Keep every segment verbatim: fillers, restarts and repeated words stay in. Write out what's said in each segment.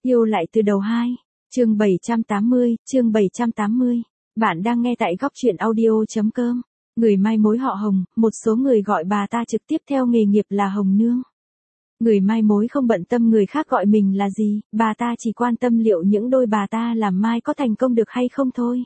Yêu lại từ đầu hai, chương bảy trăm tám mươi, chương bảy trăm tám mươi. Bạn đang nghe tại góc truyện audio.com. Người mai mối họ Hồng, một số người gọi bà ta trực tiếp theo nghề nghiệp là Hồng Nương. Người mai mối không bận tâm người khác gọi mình là gì, bà ta chỉ quan tâm liệu những đôi bà ta làm mai có thành công được hay không thôi.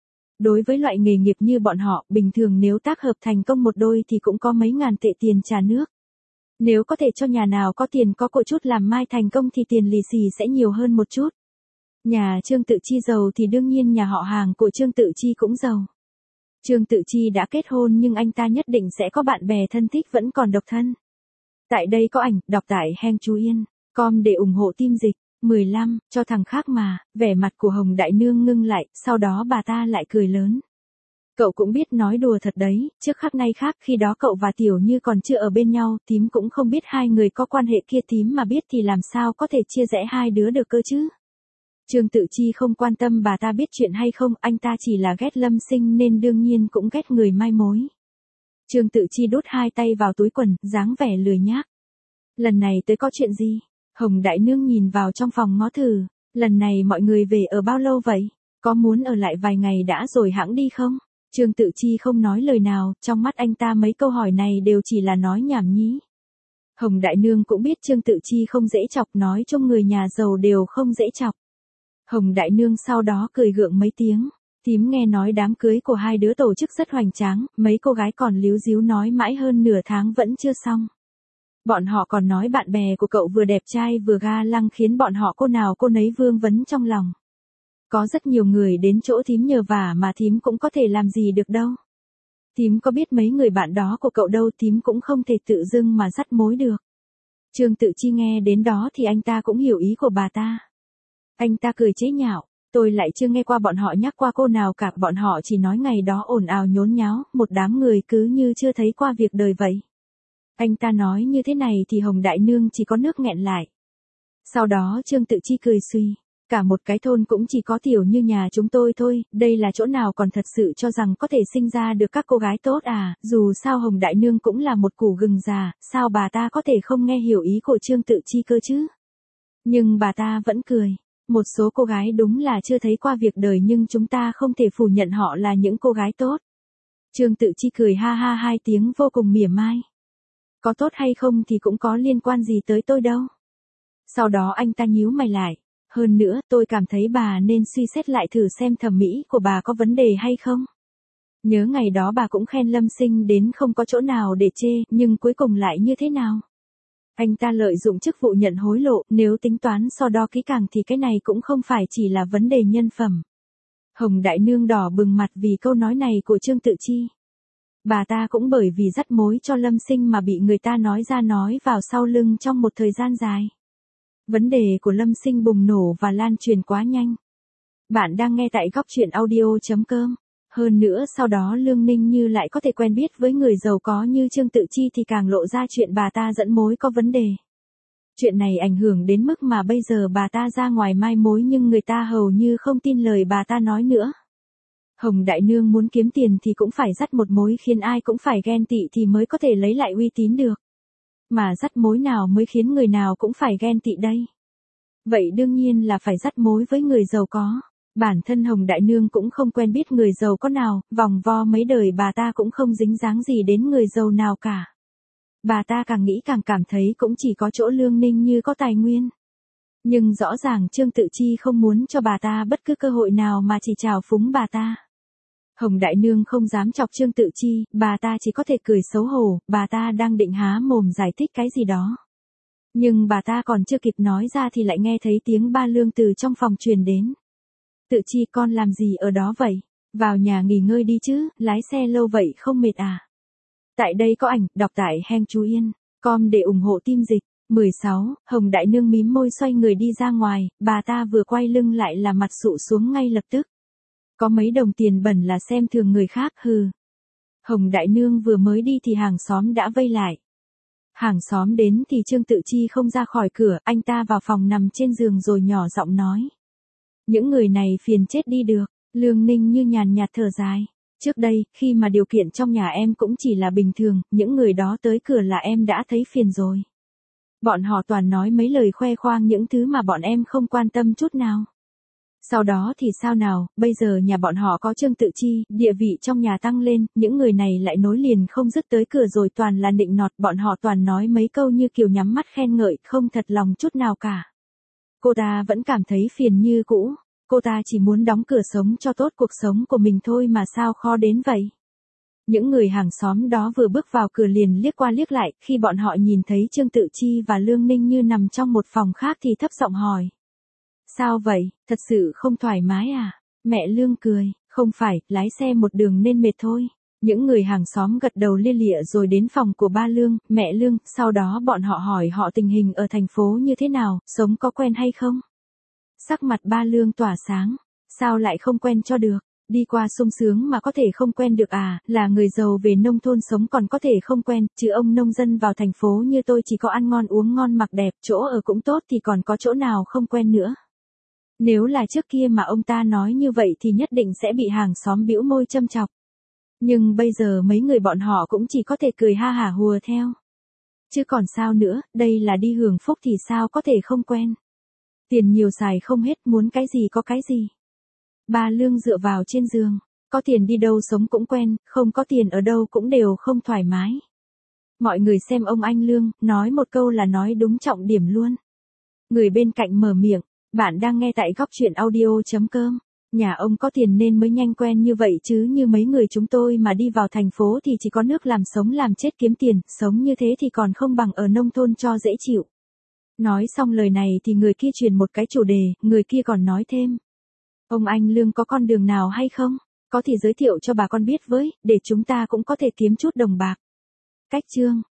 Đối với loại nghề nghiệp như bọn họ, bình thường nếu tác hợp thành công một đôi thì cũng có mấy ngàn tệ tiền trà nước. Nếu có thể cho nhà nào có tiền có cội chút làm mai thành công thì tiền lì xì sẽ nhiều hơn một chút. Nhà Trương Tự Chi giàu thì đương nhiên nhà họ hàng của Trương Tự Chi cũng giàu. Trương Tự Chi đã kết hôn nhưng anh ta nhất định sẽ có bạn bè thân thích vẫn còn độc thân. Tại đây có ảnh, đọc tại Heng Chú Yên, com để ủng hộ team dịch. mười lăm, cho thằng khác mà, vẻ mặt của Hồng Đại Nương ngưng lại, sau đó bà ta lại cười lớn. Cậu cũng biết nói đùa thật đấy, trước khác nay khác khi đó cậu và Tiểu Như còn chưa ở bên nhau, thím cũng không biết hai người có quan hệ kia, thím mà biết thì làm sao có thể chia rẽ hai đứa được cơ chứ. Trương Tự Chi không quan tâm bà ta biết chuyện hay không, anh ta chỉ là ghét Lâm Sinh nên đương nhiên cũng ghét người mai mối. Trương Tự Chi đút hai tay vào túi quần, dáng vẻ lười nhác. Lần này tới có chuyện gì? Hồng Đại Nương nhìn vào trong phòng ngó thử, lần này mọi người về ở bao lâu vậy? Có muốn ở lại vài ngày đã rồi hẵng đi không? Trương Tự Chi không nói lời nào, trong mắt anh ta mấy câu hỏi này đều chỉ là nói nhảm nhí. Hồng Đại Nương cũng biết Trương Tự Chi không dễ chọc, nói chung người nhà giàu đều không dễ chọc. Hồng Đại Nương sau đó cười gượng mấy tiếng, thím nghe nói đám cưới của hai đứa tổ chức rất hoành tráng, mấy cô gái còn líu díu nói mãi hơn nửa tháng vẫn chưa xong. Bọn họ còn nói bạn bè của cậu vừa đẹp trai vừa ga lăng khiến bọn họ cô nào cô nấy vương vấn trong lòng. Có rất nhiều người đến chỗ thím nhờ vả mà thím cũng có thể làm gì được đâu. Thím có biết mấy người bạn đó của cậu đâu, thím cũng không thể tự dưng mà dắt mối được. Trương Tự Chi nghe đến đó thì anh ta cũng hiểu ý của bà ta. Anh ta cười chế nhạo, tôi lại chưa nghe qua bọn họ nhắc qua cô nào cả, bọn họ chỉ nói ngày đó ồn ào nhốn nháo, một đám người cứ như chưa thấy qua việc đời vậy. Anh ta nói như thế này thì Hồng Đại Nương chỉ có nước nghẹn lại. Sau đó Trương Tự Chi cười suy, cả một cái thôn cũng chỉ có Tiểu Như nhà chúng tôi thôi, đây là chỗ nào còn thật sự cho rằng có thể sinh ra được các cô gái tốt à, dù sao Hồng Đại Nương cũng là một củ gừng già, sao bà ta có thể không nghe hiểu ý của Trương Tự Chi cơ chứ. Nhưng bà ta vẫn cười, một số cô gái đúng là chưa thấy qua việc đời nhưng chúng ta không thể phủ nhận họ là những cô gái tốt. Trương Tự Chi cười ha ha hai tiếng vô cùng mỉa mai. Có tốt hay không thì cũng có liên quan gì tới tôi đâu. Sau đó anh ta nhíu mày lại. Hơn nữa tôi cảm thấy bà nên suy xét lại thử xem thẩm mỹ của bà có vấn đề hay không. Nhớ ngày đó bà cũng khen Lâm Sinh đến không có chỗ nào để chê, nhưng cuối cùng lại như thế nào? Anh ta lợi dụng chức vụ nhận hối lộ, nếu tính toán so đo kỹ càng thì cái này cũng không phải chỉ là vấn đề nhân phẩm. Hồng Đại Nương đỏ bừng mặt vì câu nói này của Trương Tự Chi. Bà ta cũng bởi vì dắt mối cho Lâm Sinh mà bị người ta nói ra nói vào sau lưng trong một thời gian dài. Vấn đề của Lâm Sinh bùng nổ và lan truyền quá nhanh. Bạn đang nghe tại góc truyện audio.com. Hơn nữa sau đó Lương Ninh Như lại có thể quen biết với người giàu có như Trương Tự Chi thì càng lộ ra chuyện bà ta dẫn mối có vấn đề. Chuyện này ảnh hưởng đến mức mà bây giờ bà ta ra ngoài mai mối nhưng người ta hầu như không tin lời bà ta nói nữa. Hồng Đại Nương muốn kiếm tiền thì cũng phải dắt một mối khiến ai cũng phải ghen tị thì mới có thể lấy lại uy tín được. Mà dắt mối nào mới khiến người nào cũng phải ghen tị đây? Vậy đương nhiên là phải dắt mối với người giàu có. Bản thân Hồng Đại Nương cũng không quen biết người giàu có nào, vòng vo mấy đời bà ta cũng không dính dáng gì đến người giàu nào cả. Bà ta càng nghĩ càng cảm thấy cũng chỉ có chỗ Lương Ninh Như có tài nguyên. Nhưng rõ ràng Trương Tự Chi không muốn cho bà ta bất cứ cơ hội nào mà chỉ trào phúng bà ta. Hồng Đại Nương không dám chọc Trương Tự Chi, bà ta chỉ có thể cười xấu hổ, bà ta đang định há mồm giải thích cái gì đó. Nhưng bà ta còn chưa kịp nói ra thì lại nghe thấy tiếng ba Lương từ trong phòng truyền đến. Tự Chi con làm gì ở đó vậy? Vào nhà nghỉ ngơi đi chứ, lái xe lâu vậy không mệt à? Tại đây có ảnh, đọc tại Heng Chú Yên, com để ủng hộ team dịch. mười sáu, Hồng Đại Nương mím môi xoay người đi ra ngoài, bà ta vừa quay lưng lại là mặt sụ xuống ngay lập tức. Có mấy đồng tiền bẩn là xem thường người khác, hừ. Hồng Đại Nương vừa mới đi thì hàng xóm đã vây lại. Hàng xóm đến thì Trương Tự Chi không ra khỏi cửa, anh ta vào phòng nằm trên giường rồi nhỏ giọng nói. Những người này phiền chết đi được, Lương Ninh Như nhàn nhạt thở dài. Trước đây, khi mà điều kiện trong nhà em cũng chỉ là bình thường, những người đó tới cửa là em đã thấy phiền rồi. Bọn họ toàn nói mấy lời khoe khoang những thứ mà bọn em không quan tâm chút nào. Sau đó thì sao nào, bây giờ nhà bọn họ có Trương Tự Chi, địa vị trong nhà tăng lên, những người này lại nối liền không dứt tới cửa rồi toàn là nịnh nọt, bọn họ toàn nói mấy câu như kiểu nhắm mắt khen ngợi, không thật lòng chút nào cả. Cô ta vẫn cảm thấy phiền như cũ, cô ta chỉ muốn đóng cửa sống cho tốt cuộc sống của mình thôi mà sao khó đến vậy. Những người hàng xóm đó vừa bước vào cửa liền liếc qua liếc lại, khi bọn họ nhìn thấy Trương Tự Chi và Lương Ninh Như nằm trong một phòng khác thì thấp giọng hỏi. Sao vậy, thật sự không thoải mái à? Mẹ Lương cười, không phải, lái xe một đường nên mệt thôi. Những người hàng xóm gật đầu lia lịa rồi đến phòng của ba Lương, mẹ Lương, sau đó bọn họ hỏi họ tình hình ở thành phố như thế nào, sống có quen hay không? Sắc mặt ba Lương tỏa sáng, sao lại không quen cho được? Đi qua sung sướng mà có thể không quen được à, là người giàu về nông thôn sống còn có thể không quen, chứ ông nông dân vào thành phố như tôi chỉ có ăn ngon uống ngon mặc đẹp, chỗ ở cũng tốt thì còn có chỗ nào không quen nữa. Nếu là trước kia mà ông ta nói như vậy thì nhất định sẽ bị hàng xóm bĩu môi châm chọc. Nhưng bây giờ mấy người bọn họ cũng chỉ có thể cười ha hả hùa theo. Chứ còn sao nữa, đây là đi hưởng phúc thì sao có thể không quen. Tiền nhiều xài không hết, muốn cái gì có cái gì. Ba Lương dựa vào trên giường, có tiền đi đâu sống cũng quen, không có tiền ở đâu cũng đều không thoải mái. Mọi người xem ông anh Lương, nói một câu là nói đúng trọng điểm luôn. Người bên cạnh mở miệng, bạn đang nghe tại góc truyện audio chấm com. Nhà ông có tiền nên mới nhanh quen như vậy chứ như mấy người chúng tôi mà đi vào thành phố thì chỉ có nước làm sống làm chết kiếm tiền, sống như thế thì còn không bằng ở nông thôn cho dễ chịu. Nói xong lời này thì người kia truyền một cái chủ đề, người kia còn nói thêm. Ông anh Lương có con đường nào hay không? Có thì giới thiệu cho bà con biết với, để chúng ta cũng có thể kiếm chút đồng bạc. Cách chương